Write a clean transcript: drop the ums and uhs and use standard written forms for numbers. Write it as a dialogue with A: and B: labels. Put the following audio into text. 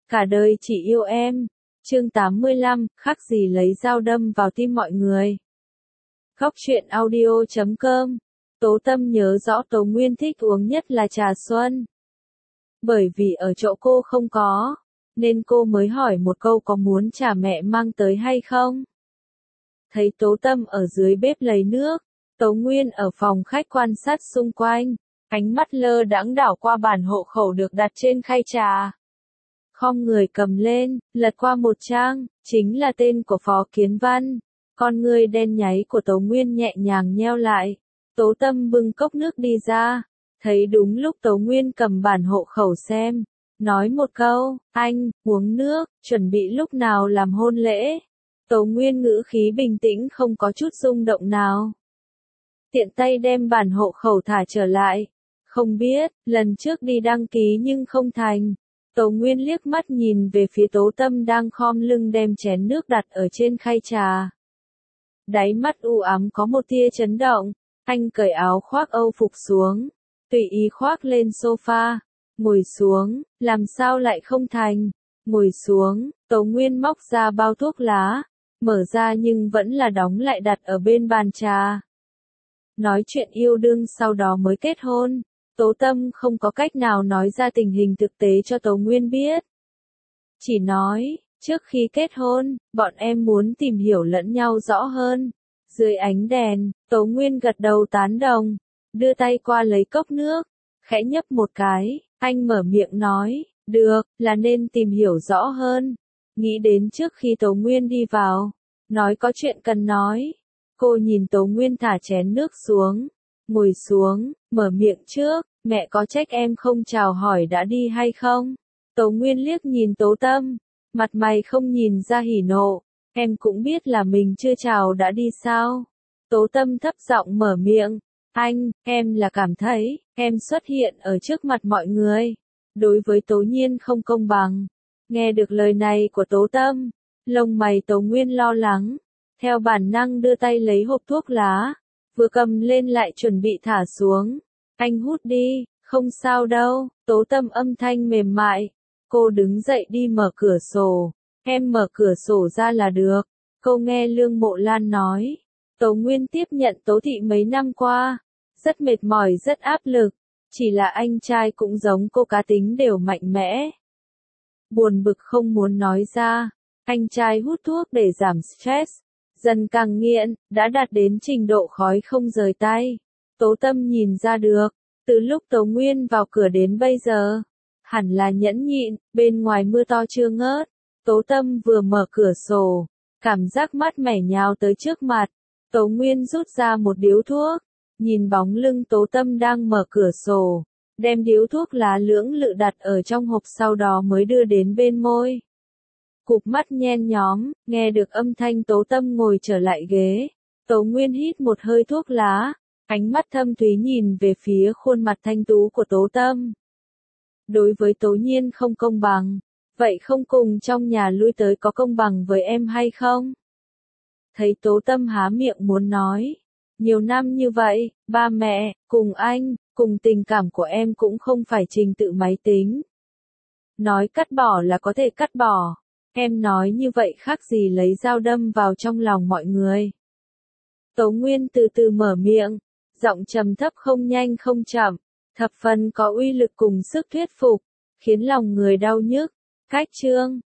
A: Cả đời chỉ yêu em. Chương 85, khắc gì lấy dao đâm vào tim mọi người. Góc truyện audio.com. Tố Tâm nhớ rõ Tố Nguyên thích uống nhất là trà xuân. Bởi vì ở chỗ cô không có, nên cô mới hỏi một câu có muốn trà mẹ mang tới hay không. Thấy Tố Tâm ở dưới bếp lấy nước, Tố Nguyên ở phòng khách quan sát xung quanh, ánh mắt lơ đãng đảo qua bản hộ khẩu được đặt trên khay trà. Khom người cầm lên, lật qua một trang, chính là tên của Phó Kiến Văn. Con ngươi đen nháy của Tố Nguyên nhẹ nhàng nheo lại. Tố Tâm bưng cốc nước đi ra, thấy đúng lúc Tố Nguyên cầm bản hộ khẩu xem, nói một câu, anh, uống nước, chuẩn bị lúc nào làm hôn lễ. Tố Nguyên ngữ khí bình tĩnh không có chút rung động nào. Tiện tay đem bản hộ khẩu thả trở lại. Không biết, lần trước đi đăng ký nhưng không thành. Tố Nguyên liếc mắt nhìn về phía Tố Tâm đang khom lưng đem chén nước đặt ở trên khay trà. Đáy mắt u ám có một tia chấn động, anh cởi áo khoác Âu phục xuống, tùy ý khoác lên sofa, ngồi xuống, làm sao lại không thành, ngồi xuống, Tố Nguyên móc ra bao thuốc lá, mở ra nhưng vẫn là đóng lại đặt ở bên bàn trà. Nói chuyện yêu đương sau đó mới kết hôn. Tố Tâm không có cách nào nói ra tình hình thực tế cho Tố Nguyên biết. Chỉ nói, trước khi kết hôn, bọn em muốn tìm hiểu lẫn nhau rõ hơn. Dưới ánh đèn, Tố Nguyên gật đầu tán đồng, đưa tay qua lấy cốc nước, khẽ nhấp một cái, anh mở miệng nói, được, là nên tìm hiểu rõ hơn. Nghĩ đến trước khi Tố Nguyên đi vào, nói có chuyện cần nói. Cô nhìn Tố Nguyên thả chén nước xuống, ngồi xuống, mở miệng trước, mẹ có trách em không chào hỏi đã đi hay không? Tố Nguyên liếc nhìn Tố Tâm, mặt mày không nhìn ra hỉ nộ, em cũng biết là mình chưa chào đã đi sao? Tố Tâm thấp giọng mở miệng, anh, em là cảm thấy, em xuất hiện ở trước mặt mọi người. Đối với Tố Nhiên không công bằng. Nghe được lời này của Tố Tâm, lông mày Tố Nguyên lo lắng, theo bản năng đưa tay lấy hộp thuốc lá, vừa cầm lên lại chuẩn bị thả xuống. Anh hút đi, không sao đâu, Tố Tâm âm thanh mềm mại. Cô đứng dậy đi mở cửa sổ, em mở cửa sổ ra là được. Cô nghe Lương Mộ Lan nói, Tố Nguyên tiếp nhận Tố Thị mấy năm qua, rất mệt mỏi rất áp lực, chỉ là anh trai cũng giống cô cá tính đều mạnh mẽ. Buồn bực không muốn nói ra, anh trai hút thuốc để giảm stress, dần càng nghiện, đã đạt đến trình độ khói không rời tay. Tố Tâm nhìn ra được, từ lúc Tố Nguyên vào cửa đến bây giờ, hẳn là nhẫn nhịn, bên ngoài mưa to chưa ngớt. Tố Tâm vừa mở cửa sổ, cảm giác mát mẻ nhào tới trước mặt. Tố Nguyên rút ra một điếu thuốc, nhìn bóng lưng Tố Tâm đang mở cửa sổ, đem điếu thuốc lá lưỡng lự đặt ở trong hộp sau đó mới đưa đến bên môi. Cụp mắt nhen nhóm, nghe được âm thanh Tố Tâm ngồi trở lại ghế. Tố Nguyên hít một hơi thuốc lá, ánh mắt thâm thúy nhìn về phía khuôn mặt thanh tú của Tố Tâm. Đối với Tố Nhiên không công bằng, vậy không cùng trong nhà lui tới có công bằng với em hay không? Thấy Tố Tâm há miệng muốn nói, nhiều năm như vậy, ba mẹ, cùng anh, cùng tình cảm của em cũng không phải trình tự máy tính. Nói cắt bỏ là có thể cắt bỏ, em nói như vậy khác gì lấy dao đâm vào trong lòng mọi người. Tố Nguyên từ từ mở miệng, giọng trầm thấp không nhanh không chậm, thập phần có uy lực cùng sức thuyết phục, khiến lòng người đau nhức. Cách chương